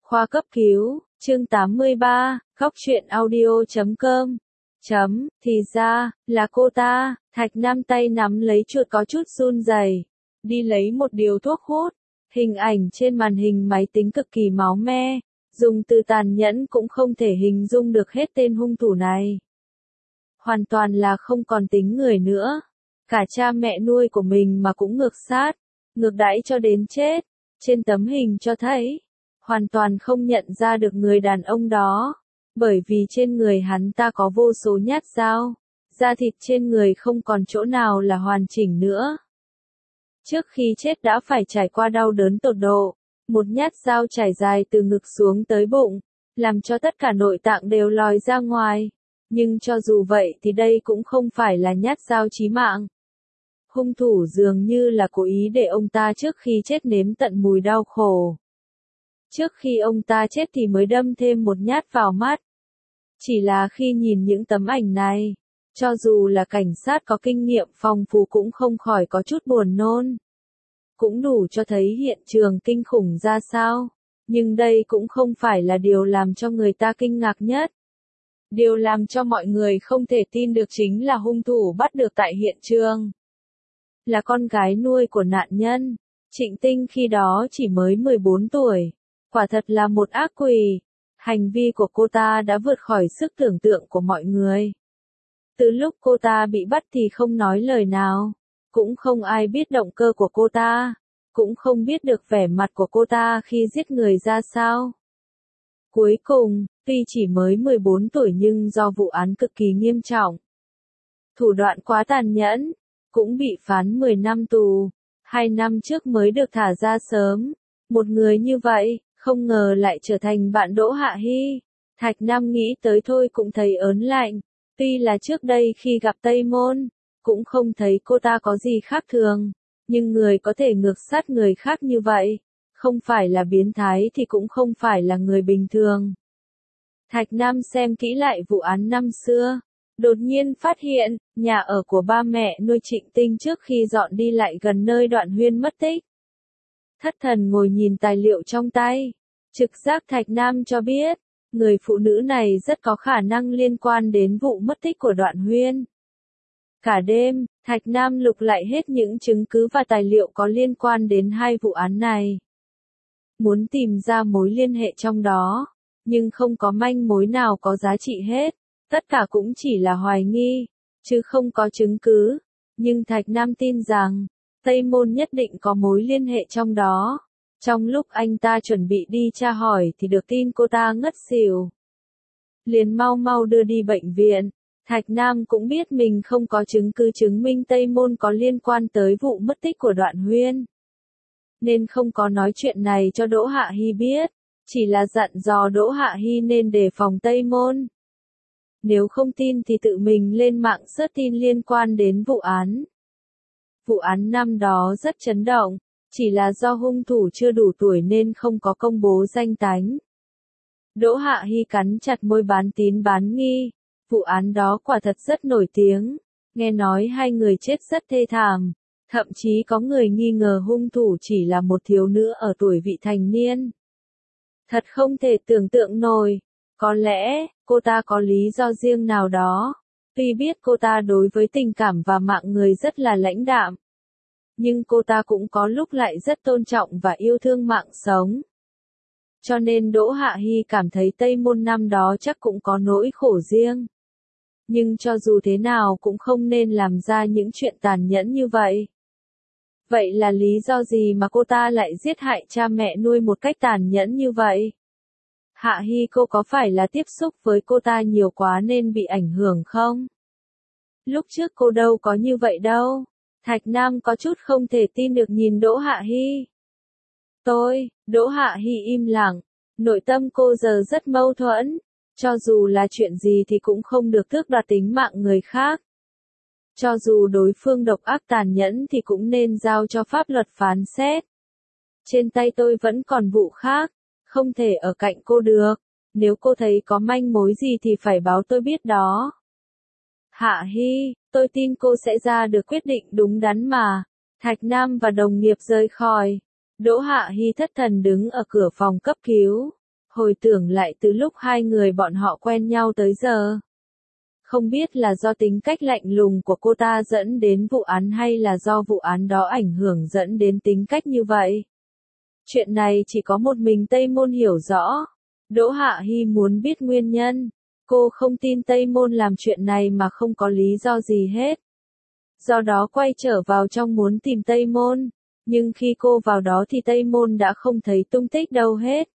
Khoa cấp cứu, chương 83, khóc chuyện audio.com. Thì ra, là cô ta. Thạch Nam tay nắm lấy chuột có chút run rẩy, đi lấy một điếu thuốc hút. Hình ảnh trên màn hình máy tính cực kỳ máu me, dùng từ tàn nhẫn cũng không thể hình dung được hết tên hung thủ này. Hoàn toàn là không còn tính người nữa. Cả cha mẹ nuôi của mình mà cũng ngược sát, ngược đãi cho đến chết. Trên tấm hình cho thấy, hoàn toàn không nhận ra được người đàn ông đó, bởi vì trên người hắn ta có vô số nhát dao, da thịt trên người không còn chỗ nào là hoàn chỉnh nữa. Trước khi chết đã phải trải qua đau đớn tột độ, một nhát dao trải dài từ ngực xuống tới bụng, làm cho tất cả nội tạng đều lòi ra ngoài. Nhưng cho dù vậy thì đây cũng không phải là nhát dao chí mạng. Hung thủ dường như là cố ý để ông ta trước khi chết nếm tận mùi đau khổ. Trước khi ông ta chết thì mới đâm thêm một nhát vào mắt. Chỉ là khi nhìn những tấm ảnh này, cho dù là cảnh sát có kinh nghiệm phong phú cũng không khỏi có chút buồn nôn. Cũng đủ cho thấy hiện trường kinh khủng ra sao. Nhưng đây cũng không phải là điều làm cho người ta kinh ngạc nhất. Điều làm cho mọi người không thể tin được chính là hung thủ bắt được tại hiện trường là con gái nuôi của nạn nhân. Trịnh Tinh khi đó chỉ mới 14 tuổi. Quả thật là một ác quỷ. Hành vi của cô ta đã vượt khỏi sức tưởng tượng của mọi người. Từ lúc cô ta bị bắt thì không nói lời nào. Cũng không ai biết động cơ của cô ta. Cũng không biết được vẻ mặt của cô ta khi giết người ra sao. Cuối cùng, tuy chỉ mới 14 tuổi nhưng do vụ án cực kỳ nghiêm trọng, thủ đoạn quá tàn nhẫn, cũng bị phán 10 năm tù. 2 năm trước mới được thả ra sớm. Một người như vậy, không ngờ lại trở thành bạn Đỗ Hạ Hy. Thạch Nam nghĩ tới thôi cũng thấy ớn lạnh. Tuy là trước đây khi gặp Tây Môn, cũng không thấy cô ta có gì khác thường. Nhưng người có thể ngược sát người khác như vậy, không phải là biến thái thì cũng không phải là người bình thường. Thạch Nam xem kỹ lại vụ án năm xưa. Đột nhiên phát hiện, nhà ở của ba mẹ nuôi Trịnh Tinh trước khi dọn đi lại gần nơi Đoạn Huyên mất tích. Thất thần ngồi nhìn tài liệu trong tay. Trực giác Thạch Nam cho biết, người phụ nữ này rất có khả năng liên quan đến vụ mất tích của Đoạn Huyên. Cả đêm, Thạch Nam lục lại hết những chứng cứ và tài liệu có liên quan đến hai vụ án này. Muốn tìm ra mối liên hệ trong đó, nhưng không có manh mối nào có giá trị hết. Tất cả cũng chỉ là hoài nghi, chứ không có chứng cứ. Nhưng Thạch Nam tin rằng, Tây Môn nhất định có mối liên hệ trong đó. Trong lúc anh ta chuẩn bị đi tra hỏi thì được tin cô ta ngất xỉu. Liền mau mau đưa đi bệnh viện. Thạch Nam cũng biết mình không có chứng cứ chứng minh Tây Môn có liên quan tới vụ mất tích của Đoạn Huyên. Nên không có nói chuyện này cho Đỗ Hạ Hy biết. Chỉ là dặn dò Đỗ Hạ Hy nên đề phòng Tây Môn. Nếu không tin thì tự mình lên mạng search tin liên quan đến vụ án. Vụ án năm đó rất chấn động, chỉ là do hung thủ chưa đủ tuổi nên không có công bố danh tánh. Đỗ Hạ Hy cắn chặt môi bán tín bán nghi. Vụ án đó quả thật rất nổi tiếng. Nghe nói hai người chết rất thê thảm. Thậm chí có người nghi ngờ hung thủ chỉ là một thiếu nữ ở tuổi vị thành niên. Thật không thể tưởng tượng nổi. Có lẽ, cô ta có lý do riêng nào đó. Tuy biết cô ta đối với tình cảm và mạng người rất là lãnh đạm. Nhưng cô ta cũng có lúc lại rất tôn trọng và yêu thương mạng sống. Cho nên Đỗ Hạ Hy cảm thấy Tây Môn năm đó chắc cũng có nỗi khổ riêng. Nhưng cho dù thế nào cũng không nên làm ra những chuyện tàn nhẫn như vậy. Vậy là lý do gì mà cô ta lại giết hại cha mẹ nuôi một cách tàn nhẫn như vậy? Hạ Hy cô có phải là tiếp xúc với cô ta nhiều quá nên bị ảnh hưởng không? Lúc trước cô đâu có như vậy đâu. Thạch Nam có chút không thể tin được nhìn Đỗ Hạ Hy. Đỗ Hạ Hy im lặng. Nội tâm cô giờ rất mâu thuẫn. Cho dù là chuyện gì thì cũng không được tước đoạt tính mạng người khác. Cho dù đối phương độc ác tàn nhẫn thì cũng nên giao cho pháp luật phán xét. Trên tay tôi vẫn còn vụ khác. Không thể ở cạnh cô được. Nếu cô thấy có manh mối gì thì phải báo tôi biết đó. Hạ Hy, tôi tin cô sẽ ra được quyết định đúng đắn mà. Thạch Nam và đồng nghiệp rời khỏi. Đỗ Hạ Hy thất thần đứng ở cửa phòng cấp cứu. Hồi tưởng lại từ lúc hai người bọn họ quen nhau tới giờ. Không biết là do tính cách lạnh lùng của cô ta dẫn đến vụ án hay là do vụ án đó ảnh hưởng dẫn đến tính cách như vậy. Chuyện này chỉ có một mình Tây Môn hiểu rõ. Đỗ Hạ Hi muốn biết nguyên nhân. Cô không tin Tây Môn làm chuyện này mà không có lý do gì hết. Do đó quay trở vào trong muốn tìm Tây Môn. Nhưng khi cô vào đó thì Tây Môn đã không thấy tung tích đâu hết.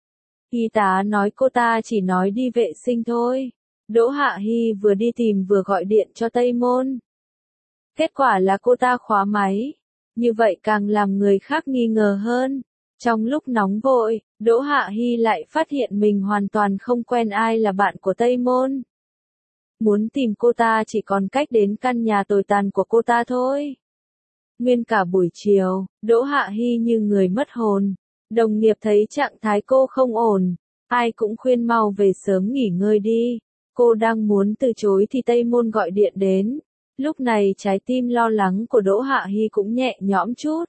Y tá nói cô ta chỉ nói đi vệ sinh thôi. Đỗ Hạ Hi vừa đi tìm vừa gọi điện cho Tây Môn. Kết quả là cô ta khóa máy. Như vậy càng làm người khác nghi ngờ hơn. Trong lúc nóng vội, Đỗ Hạ Hi lại phát hiện mình hoàn toàn không quen ai là bạn của Tây Môn. Muốn tìm cô ta chỉ còn cách đến căn nhà tồi tàn của cô ta thôi. Nguyên cả buổi chiều, Đỗ Hạ Hi như người mất hồn. Đồng nghiệp thấy trạng thái cô không ổn. Ai cũng khuyên mau về sớm nghỉ ngơi đi. Cô đang muốn từ chối thì Tây Môn gọi điện đến. Lúc này trái tim lo lắng của Đỗ Hạ Hi cũng nhẹ nhõm chút.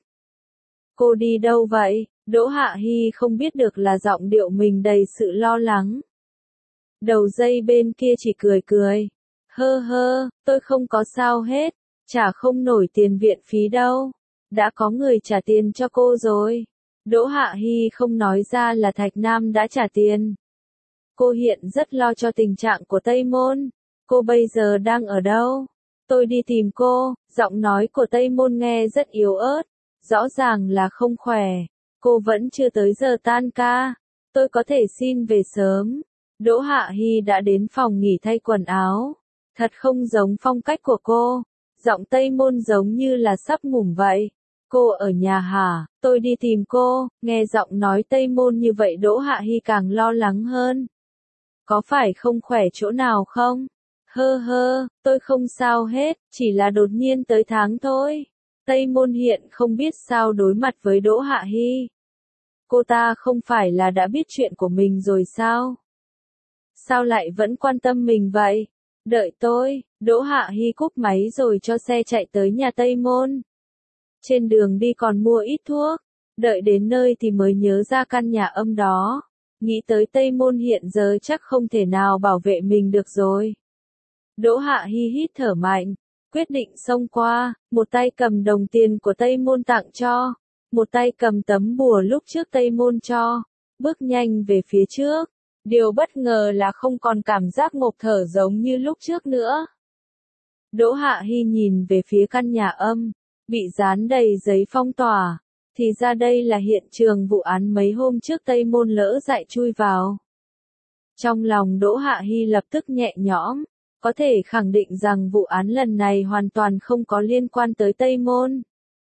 Cô đi đâu vậy? Đỗ Hạ Hi không biết được là giọng điệu mình đầy sự lo lắng. Đầu dây bên kia chỉ cười cười. Hơ hơ, tôi không có sao hết. Trả không nổi tiền viện phí đâu. Đã có người trả tiền cho cô rồi. Đỗ Hạ Hi không nói ra là Thạch Nam đã trả tiền. Cô hiện rất lo cho tình trạng của Tây Môn. Cô bây giờ đang ở đâu? Tôi đi tìm cô. Giọng nói của Tây Môn nghe rất yếu ớt. Rõ ràng là không khỏe. Cô vẫn chưa tới giờ tan ca. Tôi có thể xin về sớm. Đỗ Hạ Hi đã đến phòng nghỉ thay quần áo. Thật không giống phong cách của cô. Giọng Tây Môn giống như là sắp ngủm vậy. Cô ở nhà hả? Tôi đi tìm cô. Nghe giọng nói Tây Môn như vậy Đỗ Hạ Hi càng lo lắng hơn. Có phải không khỏe chỗ nào không? Hơ hơ, tôi không sao hết, chỉ là đột nhiên tới tháng thôi. Tây Môn hiện không biết sao đối mặt với Đỗ Hạ Hi. Cô ta không phải là đã biết chuyện của mình rồi sao? Sao lại vẫn quan tâm mình vậy? Đợi tôi. Đỗ Hạ Hi cúp máy rồi cho xe chạy tới nhà Tây Môn. Trên đường đi còn mua ít thuốc. Đợi đến nơi thì mới nhớ ra căn nhà âm đó. Nghĩ tới Tây Môn hiện giờ chắc không thể nào bảo vệ mình được rồi. Đỗ Hạ Hi hít thở mạnh. Quyết định xông qua. Một tay cầm đồng tiền của Tây Môn tặng cho. Một tay cầm tấm bùa lúc trước Tây Môn cho. Bước nhanh về phía trước. Điều bất ngờ là không còn cảm giác ngộp thở giống như lúc trước nữa. Đỗ Hạ Hi nhìn về phía căn nhà âm. Bị dán đầy giấy phong tỏa. Thì ra đây là hiện trường vụ án mấy hôm trước Tây Môn lỡ dại chui vào. Trong lòng Đỗ Hạ Hi lập tức nhẹ nhõm. Có thể khẳng định rằng vụ án lần này hoàn toàn không có liên quan tới Tây Môn.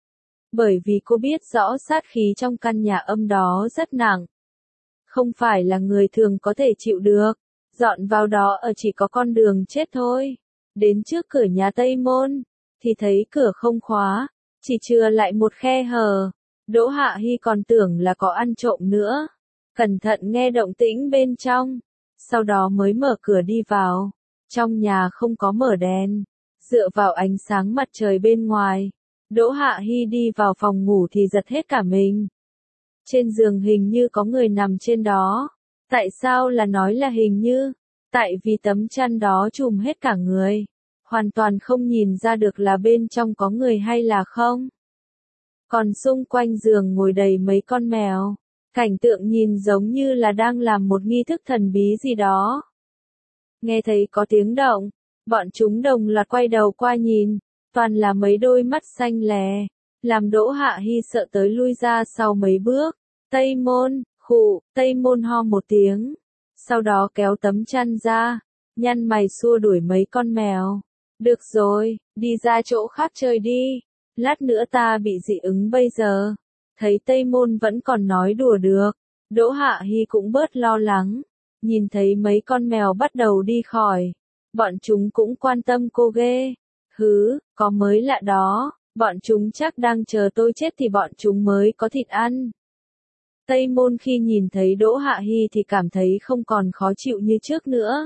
Bởi vì cô biết rõ sát khí trong căn nhà âm đó rất nặng. Không phải là người thường có thể chịu được. Dọn vào đó ở chỉ có con đường chết thôi. Đến trước cửa nhà Tây Môn. Thì thấy cửa không khóa. Chỉ chừa lại một khe hở. Đỗ Hạ Hi còn tưởng là có ăn trộm nữa. Cẩn thận nghe động tĩnh bên trong. Sau đó mới mở cửa đi vào. Trong nhà không có mở đèn. Dựa vào ánh sáng mặt trời bên ngoài. Đỗ Hạ Hi đi vào phòng ngủ thì giật hết cả mình. Trên giường hình như có người nằm trên đó. Tại sao là nói là hình như? Tại vì tấm chăn đó trùm hết cả người. Hoàn toàn không nhìn ra được là bên trong có người hay là không. Còn xung quanh giường ngồi đầy mấy con mèo. Cảnh tượng nhìn giống như là đang làm một nghi thức thần bí gì đó. Nghe thấy có tiếng động. Bọn chúng đồng loạt quay đầu qua nhìn. Toàn là mấy đôi mắt xanh lè. Làm Đỗ Hạ Hi sợ tới lui ra sau mấy bước. Tây Môn, khụ, Tây Môn ho một tiếng. Sau đó kéo tấm chăn ra. Nhăn mày xua đuổi mấy con mèo. Được rồi, đi ra chỗ khác chơi đi. Lát nữa ta bị dị ứng bây giờ. Thấy Tây Môn vẫn còn nói đùa được. Đỗ Hạ Hi cũng bớt lo lắng. Nhìn thấy mấy con mèo bắt đầu đi khỏi. Bọn chúng cũng quan tâm cô ghê. Hứ, có mới lạ đó. Bọn chúng chắc đang chờ tôi chết thì bọn chúng mới có thịt ăn. Tây Môn khi nhìn thấy Đỗ Hạ Hi thì cảm thấy không còn khó chịu như trước nữa.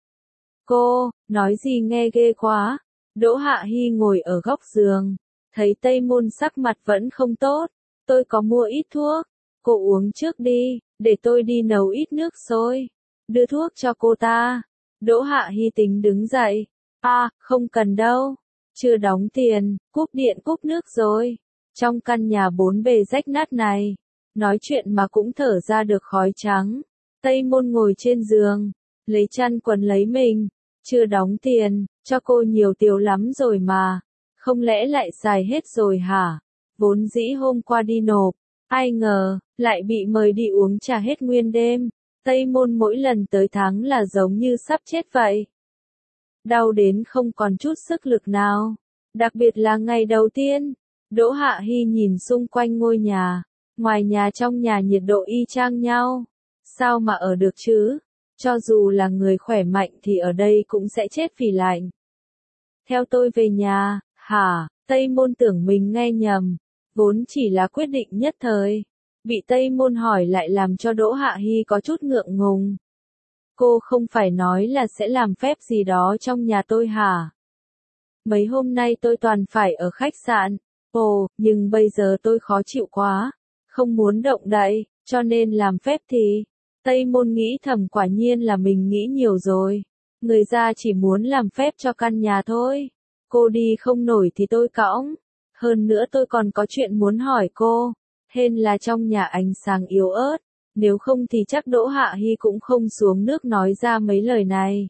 Cô, nói gì nghe ghê quá. Đỗ Hạ Hi ngồi ở góc giường. Thấy Tây Môn sắc mặt vẫn không tốt. Tôi có mua ít thuốc. Cô uống trước đi. để tôi đi nấu ít nước sôi, đưa thuốc cho cô ta. Đỗ Hạ Hi tính đứng dậy. Không cần đâu. Chưa đóng tiền, cúp điện cúp nước rồi. Trong căn nhà 4 bề rách nát này, nói chuyện mà cũng thở ra được khói trắng. Tây Môn ngồi trên giường, lấy chăn quấn lấy mình. Chưa đóng tiền, cho cô nhiều tiêu lắm rồi mà. Không lẽ lại xài hết rồi hả? Vốn dĩ hôm qua đi nộp, ai ngờ, lại bị mời đi uống trà hết nguyên đêm. Tây Môn mỗi lần tới tháng là giống như sắp chết vậy. Đau đến không còn chút sức lực nào. Đặc biệt là ngày đầu tiên, Đỗ Hạ Hi nhìn xung quanh ngôi nhà. Ngoài nhà trong nhà nhiệt độ y chang nhau. Sao mà ở được chứ? Cho dù là người khỏe mạnh thì ở đây cũng sẽ chết vì lạnh. Theo tôi về nhà, hả? Tây Môn tưởng mình nghe nhầm. Vốn chỉ là quyết định nhất thời. Bị Tây Môn hỏi lại làm cho Đỗ Hạ Hi có chút ngượng ngùng. Cô không phải nói là sẽ làm phép gì đó trong nhà tôi hả? Mấy hôm nay tôi toàn phải ở khách sạn. Nhưng bây giờ tôi khó chịu quá. Không muốn động đậy, cho nên làm phép thì... Tây Môn nghĩ thầm quả nhiên là mình nghĩ nhiều rồi. Người ra chỉ muốn làm phép cho căn nhà thôi. Cô đi không nổi thì tôi cõng. Hơn nữa tôi còn có chuyện muốn hỏi cô. Hên là trong nhà ánh sáng yếu ớt. Nếu không thì chắc Đỗ Hạ Hi cũng không xuống nước nói ra mấy lời này.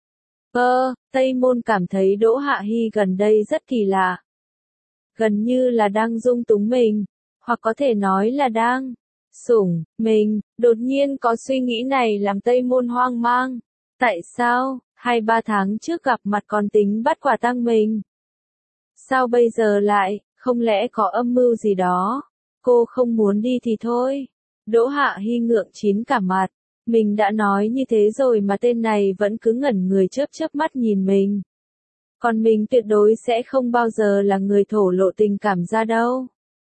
Tây Môn cảm thấy Đỗ Hạ Hi gần đây rất kỳ lạ. Gần như là đang dung túng mình. Hoặc có thể nói là đang sủng mình. Đột nhiên có suy nghĩ này làm Tây Môn hoang mang. Tại sao, 2-3 tháng trước gặp mặt còn tính bắt quả tang mình? Sao bây giờ lại, không lẽ có âm mưu gì đó? Cô không muốn đi thì thôi. Đỗ Hạ Hi ngượng chín cả mặt. Mình đã nói như thế rồi mà tên này vẫn cứ ngẩn người chớp chớp mắt nhìn mình. Còn mình tuyệt đối sẽ không bao giờ là người thổ lộ tình cảm ra đâu.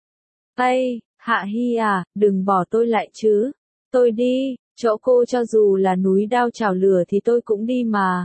Hạ Hi à, đừng bỏ tôi lại chứ. Tôi đi, chỗ cô cho dù là núi đao chảo lửa thì tôi cũng đi mà.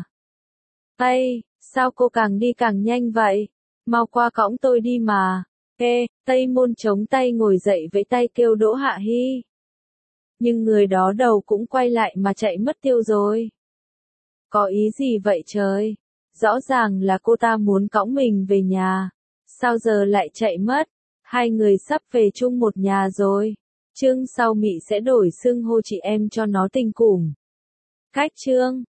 Sao cô càng đi càng nhanh vậy? Mau qua cõng tôi đi mà. Tây Môn chống tay ngồi dậy vẫy tay kêu Đỗ Hạ Hi. Nhưng người đó đầu cũng quay lại mà chạy mất tiêu rồi. Có ý gì vậy trời? Rõ ràng là cô ta muốn cõng mình về nhà. Sao giờ lại chạy mất? Hai người sắp về chung một nhà rồi. Chương sau Mị sẽ đổi xưng hô chị em cho nó tình củng. Cách chương